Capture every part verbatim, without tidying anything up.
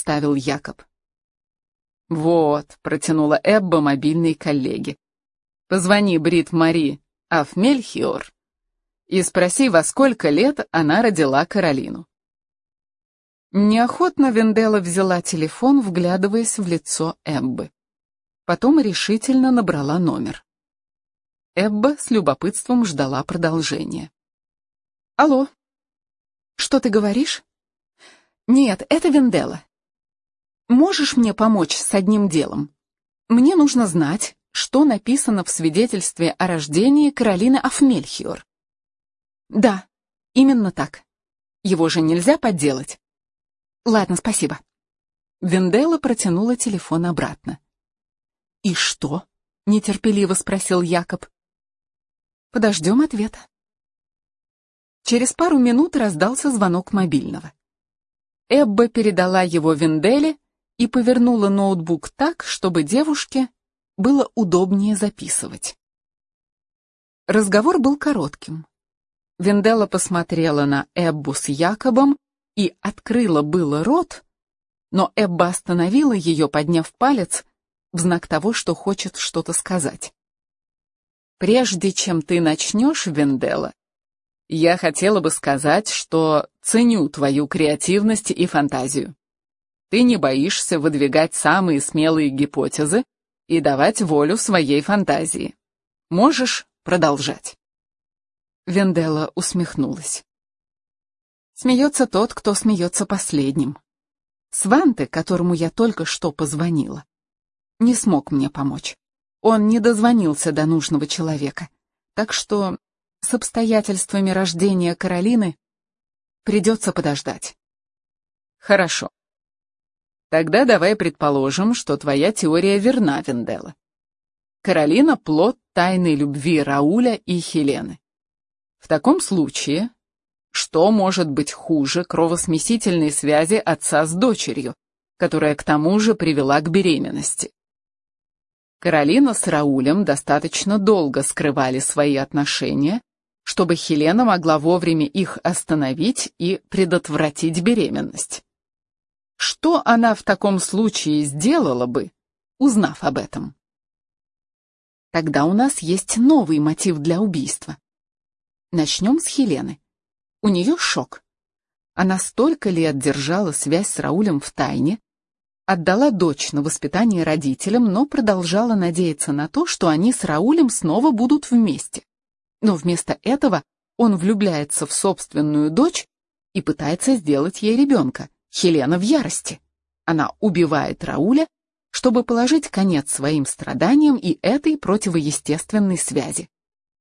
вставил Якоб. «Вот», — протянула Эбба мобильной коллеге. «Позвони Брит Мари аф Мельхиор и спроси, во сколько лет она родила Каролину». Неохотно Венделла взяла телефон, вглядываясь в лицо Эббы. Потом решительно набрала номер. Эбба с любопытством ждала продолжения. «Алло. Что ты говоришь?» «Нет, это Венделла. Можешь мне помочь с одним делом? Мне нужно знать, что написано в свидетельстве о рождении Каролины аф Мельхиор». «Да, именно так. Его же нельзя подделать». «Ладно, спасибо». Венделла протянула телефон обратно. «И что?» — нетерпеливо спросил Якоб. «Подождем ответа». Через пару минут раздался звонок мобильного. Эбба передала его Венделле и повернула ноутбук так, чтобы девушке было удобнее записывать. Разговор был коротким. Венделла посмотрела на Эббу с Якобом и открыла было рот, но Эбба остановила ее, подняв палец, в знак того, что хочет что-то сказать. «Прежде чем ты начнешь, Венделла, я хотела бы сказать, что ценю твою креативность и фантазию. Ты не боишься выдвигать самые смелые гипотезы и давать волю своей фантазии. Можешь продолжать». Венделла усмехнулась. Смеется тот, кто смеется последним. Сванте, которому я только что позвонила, не смог мне помочь. Он не дозвонился до нужного человека. Так что с обстоятельствами рождения Каролины придется подождать. Хорошо. Тогда давай предположим, что твоя теория верна, Венделла. Каролина — плод тайной любви Рауля и Хелены. В таком случае, что может быть хуже кровосмесительной связи отца с дочерью, которая к тому же привела к беременности? Каролина с Раулем достаточно долго скрывали свои отношения, чтобы Хелена могла вовремя их остановить и предотвратить беременность. Что она в таком случае сделала бы, узнав об этом? Тогда у нас есть новый мотив для убийства. Начнем с Хелены. У нее шок. Она столько лет держала связь с Раулем в тайне, отдала дочь на воспитание родителям, но продолжала надеяться на то, что они с Раулем снова будут вместе. Но вместо этого он влюбляется в собственную дочь и пытается сделать ей ребенка. Хелена в ярости. Она убивает Рауля, чтобы положить конец своим страданиям и этой противоестественной связи.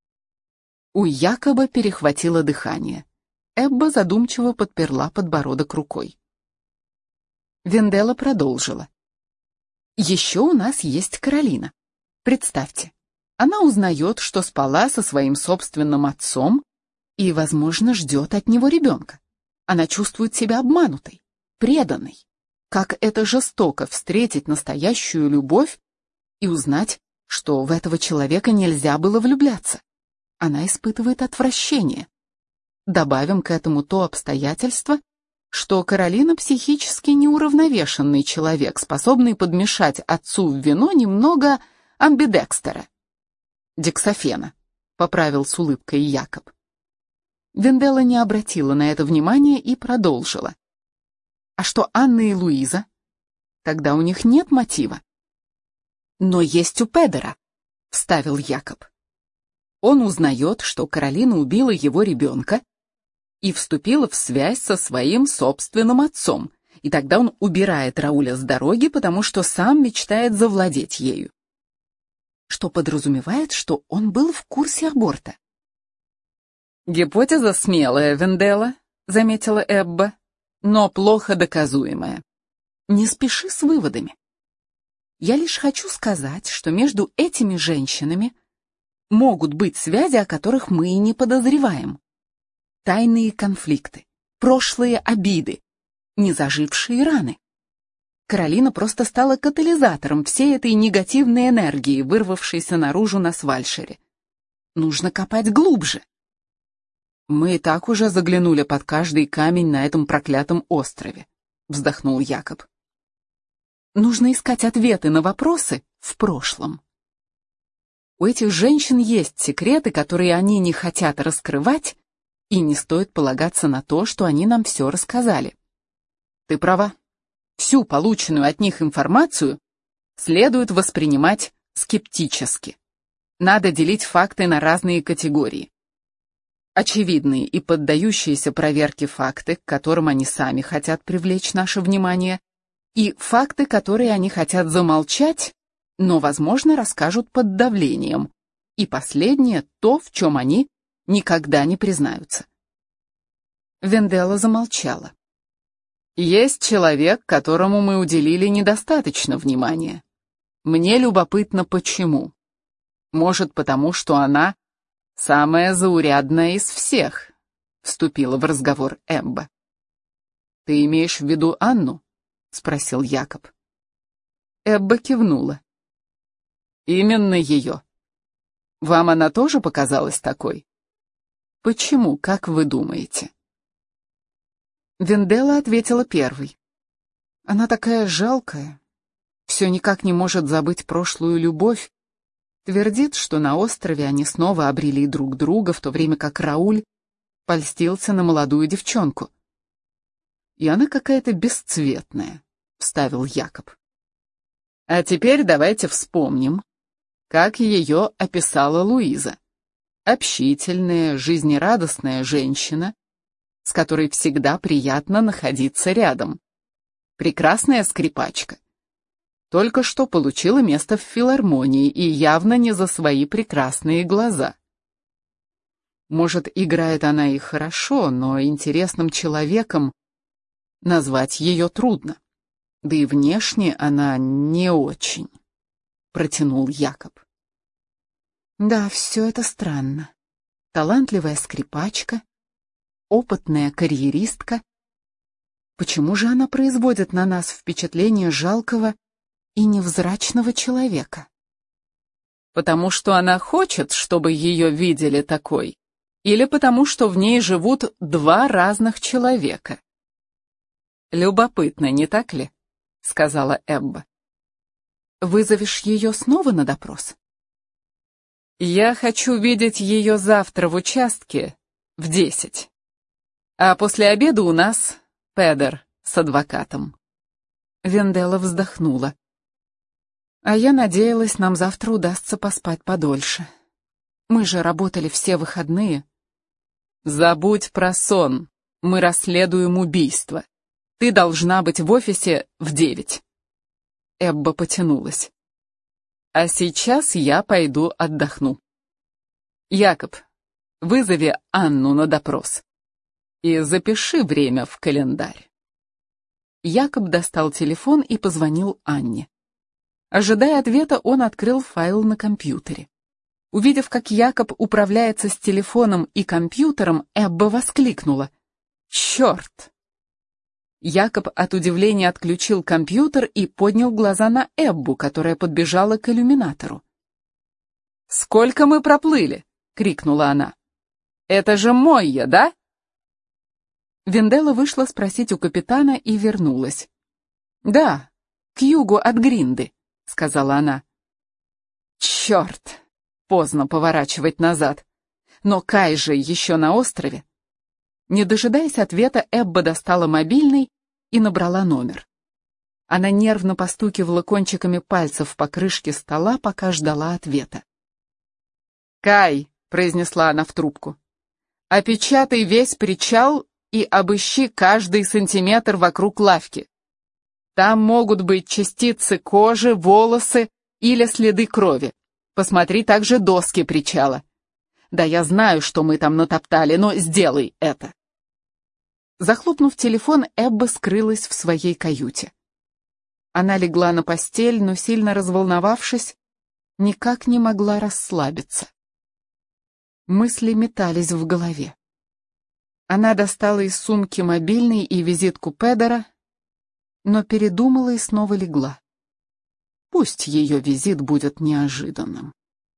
У Якоба перехватило дыхание. Эбба задумчиво подперла подбородок рукой. Венделла продолжила. Еще у нас есть Каролина. Представьте, она узнает, что спала со своим собственным отцом и, возможно, ждет от него ребенка. Она чувствует себя обманутой, преданной. Как это жестоко встретить настоящую любовь и узнать, что в этого человека нельзя было влюбляться. Она испытывает отвращение. Добавим к этому то обстоятельство, что Каролина психически неуравновешенный человек, способный подмешать отцу в вино немного амбидекстера. Дексофена, поправил с улыбкой Якоб. Венделла не обратила на это внимания и продолжила. А что Анна и Луиза? Тогда у них нет мотива. Но есть у Педера, вставил Якоб. Он узнает, что Каролина убила его ребенка и вступила в связь со своим собственным отцом, и тогда он убирает Рауля с дороги, потому что сам мечтает завладеть ею. Что подразумевает, что он был в курсе аборта. «Гипотеза смелая, Венделла», — заметила Эбба, — «но плохо доказуемая. Не спеши с выводами. Я лишь хочу сказать, что между этими женщинами могут быть связи, о которых мы и не подозреваем. Тайные конфликты, прошлые обиды, незажившие раны. Каролина просто стала катализатором всей этой негативной энергии, вырвавшейся наружу на Свальшере. Нужно копать глубже. Мы и так уже заглянули под каждый камень на этом проклятом острове, вздохнул Якоб. нужно искать ответы на вопросы в прошлом. У этих женщин есть секреты, которые они не хотят раскрывать, и не стоит полагаться на то, что они нам все рассказали. Ты права. Всю полученную от них информацию следует воспринимать скептически. Надо делить факты на разные категории. Очевидные и поддающиеся проверке факты, к которым они сами хотят привлечь наше внимание, и факты, которые они хотят замолчать, но, возможно, расскажут под давлением. И последнее — то, в чем они никогда не признаются. Венделла замолчала. Есть человек, которому мы уделили недостаточно внимания. Мне любопытно, почему. Может, потому что она самая заурядная из всех, вступила в разговор Эбба. Ты имеешь в виду Анну? Спросил Якоб. Эбба кивнула. Именно ее. Вам она тоже показалась такой? Почему, как вы думаете? Венделла ответила первой. Она такая жалкая, все никак не может забыть прошлую любовь, твердит, что на острове они снова обрели друг друга, в то время как Рауль польстился на молодую девчонку. И она какая-то бесцветная, вставил Якоб. А теперь давайте вспомним, как ее описала Луиза. Общительная, жизнерадостная женщина, с которой всегда приятно находиться рядом. Прекрасная скрипачка. Только что получила место в филармонии и явно не за свои прекрасные глаза. Может, играет она и хорошо, но интересным человеком назвать ее трудно. Да и внешне она не очень, протянул Якоб. Да, все это странно. Талантливая скрипачка, опытная карьеристка. Почему же она производит на нас впечатление жалкого и невзрачного человека? Потому что она хочет, чтобы ее видели такой, или потому что в ней живут два разных человека? Любопытно, не так ли? Сказала Эбба. Вызовешь ее снова на допрос? Я хочу видеть ее завтра в участке в десять. А после обеда у нас Педер с адвокатом. Венделла вздохнула. А я надеялась, нам завтра удастся поспать подольше. Мы же работали все выходные. Забудь про сон. Мы расследуем убийство. Ты должна быть в офисе в девять. Эбба потянулась. А сейчас я пойду отдохну. Якоб, вызови Анну на допрос. И запиши время в календарь. Якоб достал телефон и позвонил Анне. Ожидая ответа, он открыл файл на компьютере. Увидев, как Якоб управляется с телефоном и компьютером, Эбба воскликнула: «Черт!». Якоб от удивления отключил компьютер и поднял глаза на Эббу, которая подбежала к иллюминатору. «Сколько мы проплыли?» — крикнула она. «Это же Мойя, да?» Венделла вышла спросить у капитана и вернулась. «Да, к югу от Гринды», — сказала она. «Черт! Поздно поворачивать назад. Но Кай же еще на острове». Не дожидаясь ответа, Эбба достала мобильный и набрала номер. Она нервно постукивала кончиками пальцев по крышке стола, пока ждала ответа. «Кай», — произнесла она в трубку, — «опечатай весь причал и обыщи каждый сантиметр вокруг лавки. Там могут быть частицы кожи, волосы или следы крови. Посмотри также доски причала. Да, я знаю, что мы там натоптали, но сделай это». Захлопнув телефон, Эбба скрылась в своей каюте. Она легла на постель, но, сильно разволновавшись, никак не могла расслабиться. Мысли метались в голове. Она достала из сумки мобильный и визитку Педера, но передумала и снова легла. Пусть ее визит будет неожиданным.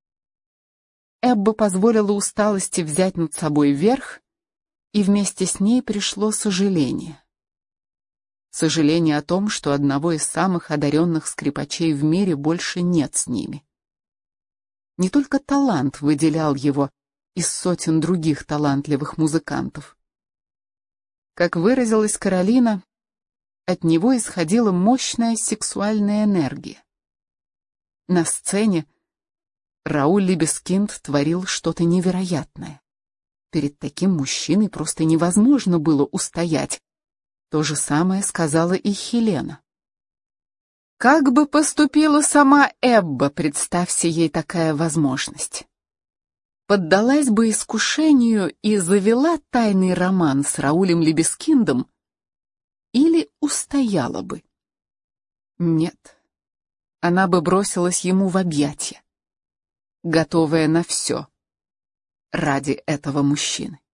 Эбба позволила усталости взять над собой верх, и вместе с ней пришло сожаление. Сожаление о том, что одного из самых одаренных скрипачей в мире больше нет с ними. Не только талант выделял его из сотен других талантливых музыкантов. Как выразилась Каролина, от него исходила мощная сексуальная энергия. На сцене Рауль Либескинд творил что-то невероятное. Перед таким мужчиной просто невозможно было устоять. То же самое сказала и Хелена. Как бы поступила сама Эбба, представься ей такая возможность? Поддалась бы искушению и завела тайный роман с Раулем Либескиндом или устояла бы? Нет, она бы бросилась ему в объятия, готовая на все ради этого мужчины.